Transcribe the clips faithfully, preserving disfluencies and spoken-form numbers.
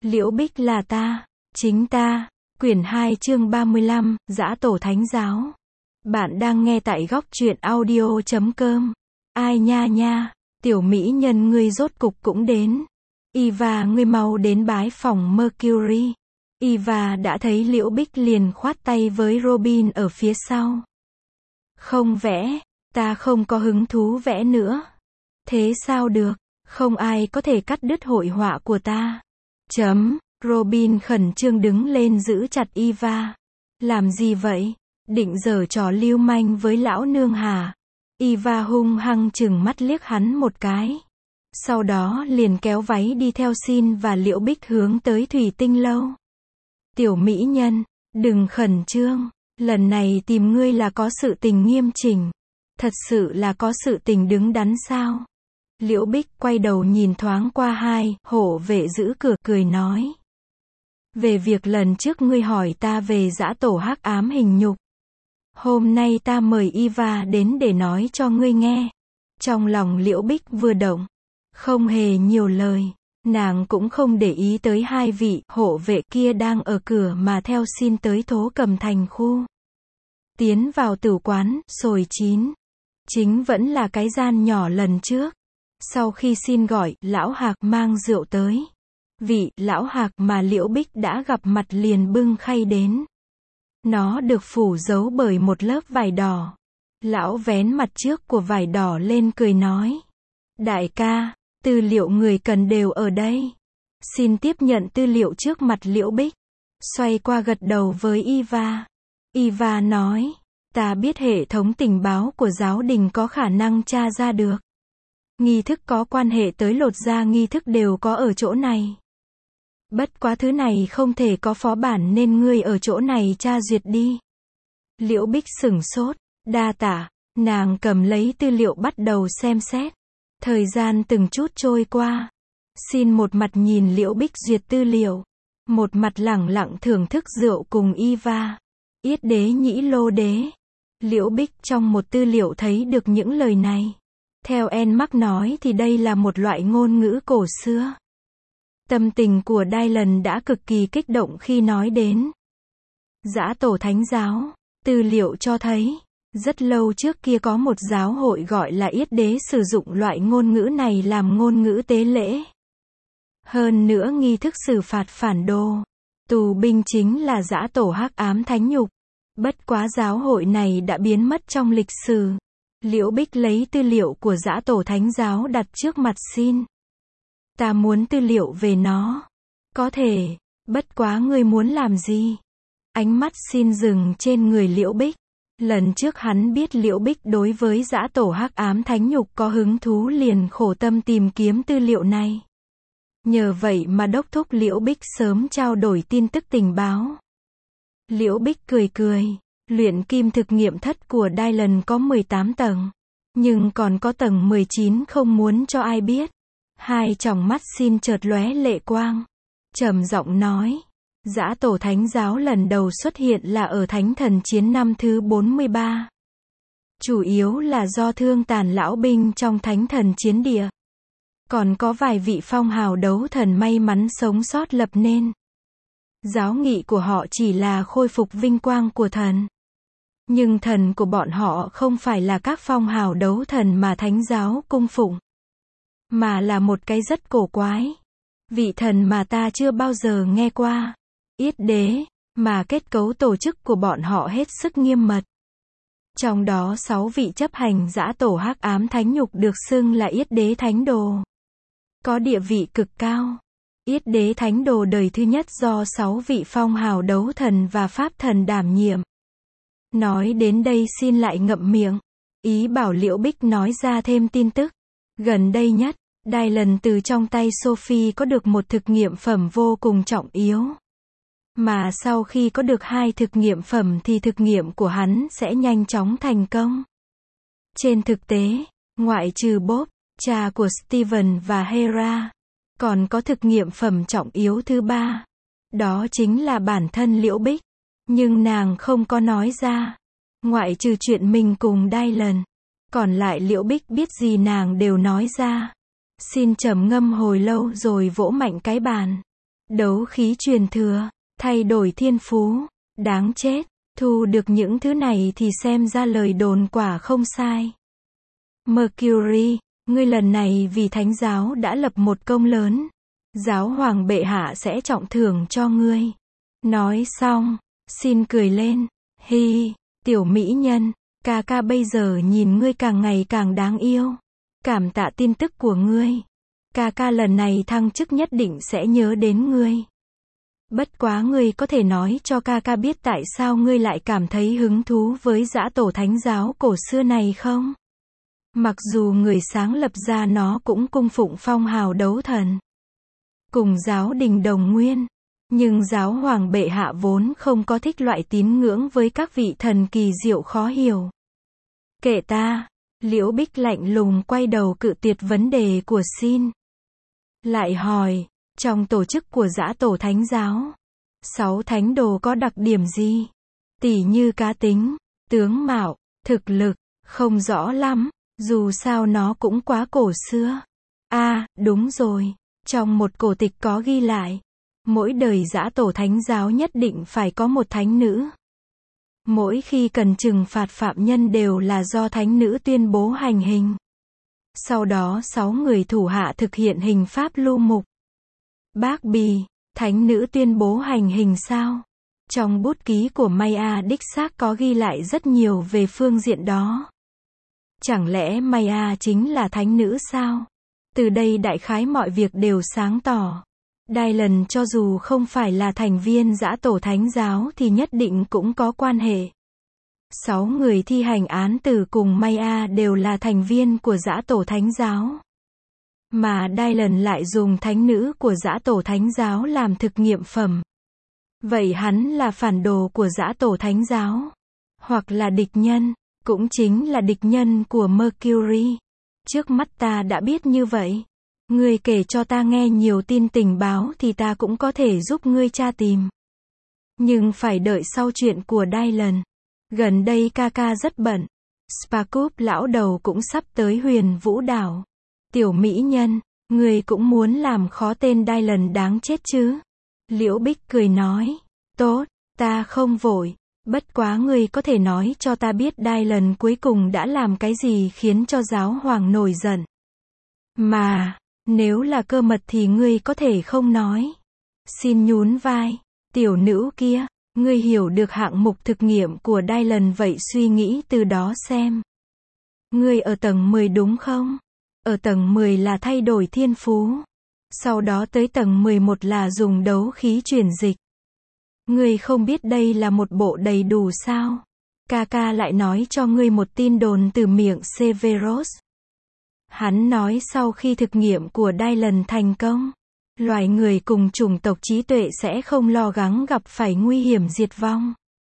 Liễu Bích là ta, chính ta. Quyển hai chương ba mươi lăm, Dã Tổ Thánh Giáo. Bạn đang nghe tại góc truyện audio chấm com. Ai nha nha, tiểu mỹ nhân ngươi rốt cục cũng đến. Eva ngươi mau đến bái phòng Mercury. Eva đã thấy Liễu Bích liền khoát tay với Robin ở phía sau. Không vẽ, ta không có hứng thú vẽ nữa. Thế sao được, không ai có thể cắt đứt hội họa của ta. Chấm. Robin khẩn trương đứng lên giữ chặt Eva. Làm gì vậy? Định giở trò lưu manh với lão nương hả? Eva hung hăng chừng mắt liếc hắn một cái. Sau đó liền kéo váy đi theo Sin và Liễu Bích hướng tới Thủy Tinh Lâu. Tiểu mỹ nhân, đừng khẩn trương. Lần này tìm ngươi là có sự tình nghiêm chỉnh. Thật sự là có sự tình đứng đắn sao? Liễu Bích quay đầu nhìn thoáng qua hai hộ vệ giữ cửa cười nói. Về việc lần trước ngươi hỏi ta về dã tổ hắc ám hình nhục. Hôm nay ta mời Eva đến để nói cho ngươi nghe. Trong lòng Liễu Bích vừa động. Không hề nhiều lời. Nàng cũng không để ý tới hai vị hộ vệ kia đang ở cửa mà theo Sin tới Thố Cầm Thành khu. Tiến vào tử quán, sồi chín. Chính vẫn là cái gian nhỏ lần trước. Sau khi Sin gọi, lão Hạc mang rượu tới. Vị lão Hạc mà Liễu Bích đã gặp mặt liền bưng khay đến. Nó được phủ giấu bởi một lớp vải đỏ. Lão vén mặt trước của vải đỏ lên cười nói. Đại ca, tư liệu người cần đều ở đây. Xin tiếp nhận tư liệu trước mặt Liễu Bích. Xoay qua gật đầu với Eva. Eva nói. Ta biết hệ thống tình báo của giáo đình có khả năng tra ra được. Nghi thức có quan hệ tới lột da nghi thức đều có ở chỗ này. Bất quá thứ này không thể có phó bản nên ngươi ở chỗ này tra duyệt đi. Liễu Bích sửng sốt, đa tạ, nàng cầm lấy tư liệu bắt đầu xem xét. Thời gian từng chút trôi qua. Xin một mặt nhìn Liễu Bích duyệt tư liệu. Một mặt lẳng lặng thưởng thức rượu cùng Eva. Yết đế nhĩ lô đế. Liễu Bích trong một tư liệu thấy được những lời này. Theo Enmark nói thì đây là một loại ngôn ngữ cổ xưa. Tâm tình của Dylan đã cực kỳ kích động khi nói đến Dã Tổ Thánh Giáo. Tư liệu cho thấy, rất lâu trước kia có một giáo hội gọi là Yết Đế sử dụng loại ngôn ngữ này làm ngôn ngữ tế lễ. Hơn nữa nghi thức xử phạt phản đồ, tù binh chính là dã tổ hắc ám thánh nhục. Bất quá giáo hội này đã biến mất trong lịch sử. Liễu Bích lấy tư liệu của dã tổ thánh giáo đặt trước mặt Sin. Ta muốn tư liệu về nó. Có thể, bất quá ngươi muốn làm gì? Ánh mắt Sin dừng trên người Liễu Bích. Lần trước hắn biết Liễu Bích đối với dã tổ hắc ám thánh nhục có hứng thú liền khổ tâm tìm kiếm tư liệu này. Nhờ vậy mà đốc thúc Liễu Bích sớm trao đổi tin tức tình báo. Liễu Bích cười cười. Luyện kim thực nghiệm thất của Dylan có mười tám tầng. Nhưng còn có tầng mười chín không muốn cho ai biết. Hai tròng mắt Sin chợt lóe lệ quang. Trầm giọng nói. Dã tổ thánh giáo lần đầu xuất hiện là ở Thánh Thần Chiến năm thứ bốn mươi ba. Chủ yếu là do thương tàn lão binh trong Thánh Thần Chiến địa. Còn có vài vị phong hào đấu thần may mắn sống sót lập nên. Giáo nghị của họ chỉ là khôi phục vinh quang của thần. Nhưng thần của bọn họ không phải là các phong hào đấu thần mà thánh giáo cung phụng. Mà là một cái rất cổ quái. Vị thần mà ta chưa bao giờ nghe qua. Yết đế, mà kết cấu tổ chức của bọn họ hết sức nghiêm mật. Trong đó sáu vị chấp hành dã tổ hắc ám thánh nhục được xưng là Yết đế thánh đồ. Có địa vị cực cao. Yết đế thánh đồ đời thứ nhất do sáu vị phong hào đấu thần và pháp thần đảm nhiệm. Nói đến đây Sin lại ngậm miệng. Ý bảo Liễu Bích nói ra thêm tin tức. Gần đây nhất, Dylan từ trong tay Sophie có được một thực nghiệm phẩm vô cùng trọng yếu. Mà sau khi có được hai thực nghiệm phẩm thì thực nghiệm của hắn sẽ nhanh chóng thành công. Trên thực tế, ngoại trừ Bob, cha của Steven và Hera, còn có thực nghiệm phẩm trọng yếu thứ ba. Đó chính là bản thân Liễu Bích. Nhưng nàng không có nói ra. Ngoại trừ chuyện mình cùng Dylan. Còn lại Liễu Bích biết gì nàng đều nói ra. Xin trầm ngâm hồi lâu rồi vỗ mạnh cái bàn. đấu khí truyền thừa, thay đổi thiên phú, đáng chết, thu được những thứ này thì xem ra lời đồn quả không sai. Mercury, ngươi lần này vì thánh giáo đã lập một công lớn. Giáo hoàng bệ hạ sẽ trọng thưởng cho ngươi. Nói xong, xin cười lên. Hi, tiểu mỹ nhân, ca ca bây giờ nhìn ngươi càng ngày càng đáng yêu. Cảm tạ tin tức của ngươi. Ca ca lần này thăng chức nhất định sẽ nhớ đến ngươi. Bất quá ngươi có thể nói cho ca ca biết tại sao ngươi lại cảm thấy hứng thú với dã tổ thánh giáo cổ xưa này không? Mặc dù người sáng lập ra nó cũng cung phụng phong hào đấu thần, cùng giáo đình đồng nguyên, nhưng giáo hoàng bệ hạ vốn không có thích loại tín ngưỡng với các vị thần kỳ diệu khó hiểu. Kệ ta, Liễu Bích lạnh lùng quay đầu cự tuyệt vấn đề của Xin. Lại hỏi, trong tổ chức của dã tổ thánh giáo, sáu thánh đồ có đặc điểm gì? Tỉ như cá tính, tướng mạo, thực lực, không rõ lắm, dù sao nó cũng quá cổ xưa. À, đúng rồi, trong một cổ tịch có ghi lại, mỗi đời dã tổ thánh giáo nhất định phải có một thánh nữ. Mỗi khi cần trừng phạt phạm nhân đều là do thánh nữ tuyên bố hành hình. Sau đó sáu người thủ hạ thực hiện hình pháp lưu mục. Bác Bì, thánh nữ tuyên bố hành hình sao? Trong bút ký của Maya đích xác có ghi lại rất nhiều về phương diện đó. Chẳng lẽ Maya chính là thánh nữ sao? Từ đây đại khái mọi việc đều sáng tỏ. Dylan cho dù không phải là thành viên dã tổ thánh giáo thì nhất định cũng có quan hệ. Sáu người thi hành án tử cùng Maya đều là thành viên của dã tổ thánh giáo. Mà Dylan lại dùng thánh nữ của dã tổ thánh giáo làm thực nghiệm phẩm. Vậy hắn là phản đồ của dã tổ thánh giáo. Hoặc là địch nhân, cũng chính là địch nhân của Mercury. Trước mắt ta đã biết như vậy. Ngươi kể cho ta nghe nhiều tin tình báo thì ta cũng có thể giúp ngươi tra tìm. Nhưng phải đợi sau chuyện của Dylan. Gần đây ca ca rất bận. Sparkup lão đầu cũng sắp tới Huyền Vũ đảo. Tiểu mỹ nhân, ngươi cũng muốn làm khó tên Dylan đáng chết chứ? Liễu Bích cười nói. Tốt, ta không vội. Bất quá ngươi có thể nói cho ta biết Dylan cuối cùng đã làm cái gì khiến cho giáo hoàng nổi giận. Mà, nếu là cơ mật thì ngươi có thể không nói. Xin nhún vai. Tiểu nữ kia, ngươi hiểu được hạng mục thực nghiệm của Dylan vậy suy nghĩ từ đó xem. Ngươi ở tầng mười đúng không? Ở tầng mười là thay đổi thiên phú. Sau đó tới tầng mười một là dùng đấu khí chuyển dịch. Ngươi không biết đây là một bộ đầy đủ sao? Kaka lại nói cho ngươi một tin đồn từ miệng Severus. Hắn nói sau khi thực nghiệm của Dylan thành công, loài người cùng chủng tộc trí tuệ sẽ không lo gắng gặp phải nguy hiểm diệt vong.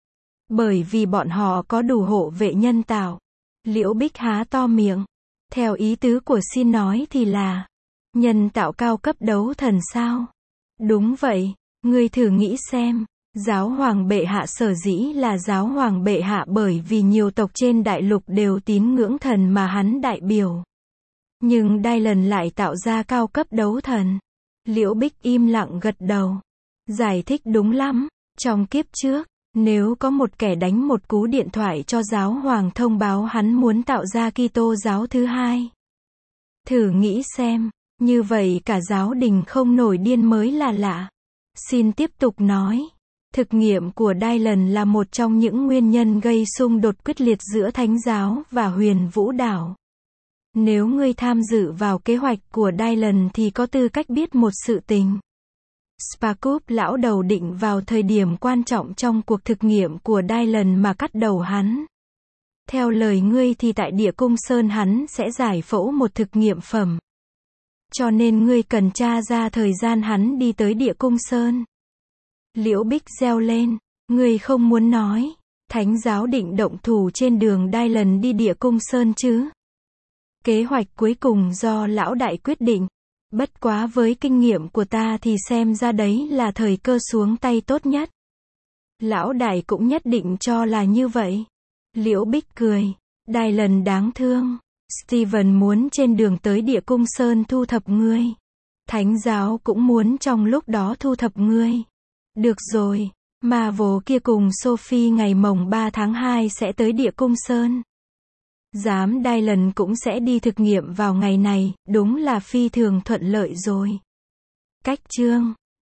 Bởi vì bọn họ có đủ hộ vệ nhân tạo. Liễu Bích há to miệng. Theo ý tứ của Xin nói thì là nhân tạo cao cấp đấu thần sao? Đúng vậy, ngươi thử nghĩ xem. Giáo hoàng bệ hạ sở dĩ là giáo hoàng bệ hạ bởi vì nhiều tộc trên đại lục đều tín ngưỡng thần mà hắn đại biểu. Nhưng Dylan lại tạo ra cao cấp đấu thần. Liễu Bích im lặng gật đầu. Giải thích đúng lắm. Trong kiếp trước, nếu có một kẻ đánh một cú điện thoại cho giáo hoàng thông báo hắn muốn tạo ra Kitô giáo thứ hai. Thử nghĩ xem, như vậy cả giáo đình không nổi điên mới là lạ. Xin tiếp tục nói. Thực nghiệm của Dylan là một trong những nguyên nhân gây xung đột quyết liệt giữa Thánh giáo và Huyền Vũ đảo. Nếu ngươi tham dự vào kế hoạch của Dylan thì có tư cách biết một sự tình. Sparkup lão đầu định vào thời điểm quan trọng trong cuộc thực nghiệm của Dylan mà cắt đầu hắn. Theo lời ngươi thì tại Địa Cung Sơn hắn sẽ giải phẫu một thực nghiệm phẩm. Cho nên ngươi cần tra ra thời gian hắn đi tới Địa Cung Sơn. Liễu Bích reo lên, ngươi không muốn nói, Thánh giáo định động thủ trên đường Dylan đi Địa Cung Sơn chứ? Kế hoạch cuối cùng do lão đại quyết định. Bất quá với kinh nghiệm của ta thì xem ra đấy là thời cơ xuống tay tốt nhất. Lão đại cũng nhất định cho là như vậy. Liễu Bích cười. Dylan đáng thương. Steven muốn trên đường tới Địa Cung Sơn thu thập ngươi. Thánh giáo cũng muốn trong lúc đó thu thập ngươi. Được rồi, Marvel kia cùng Sophie ngày mồng ba tháng hai sẽ tới Địa Cung Sơn. Giám Dylan cũng sẽ đi thực nghiệm vào ngày này, đúng là phi thường thuận lợi rồi. Cách chương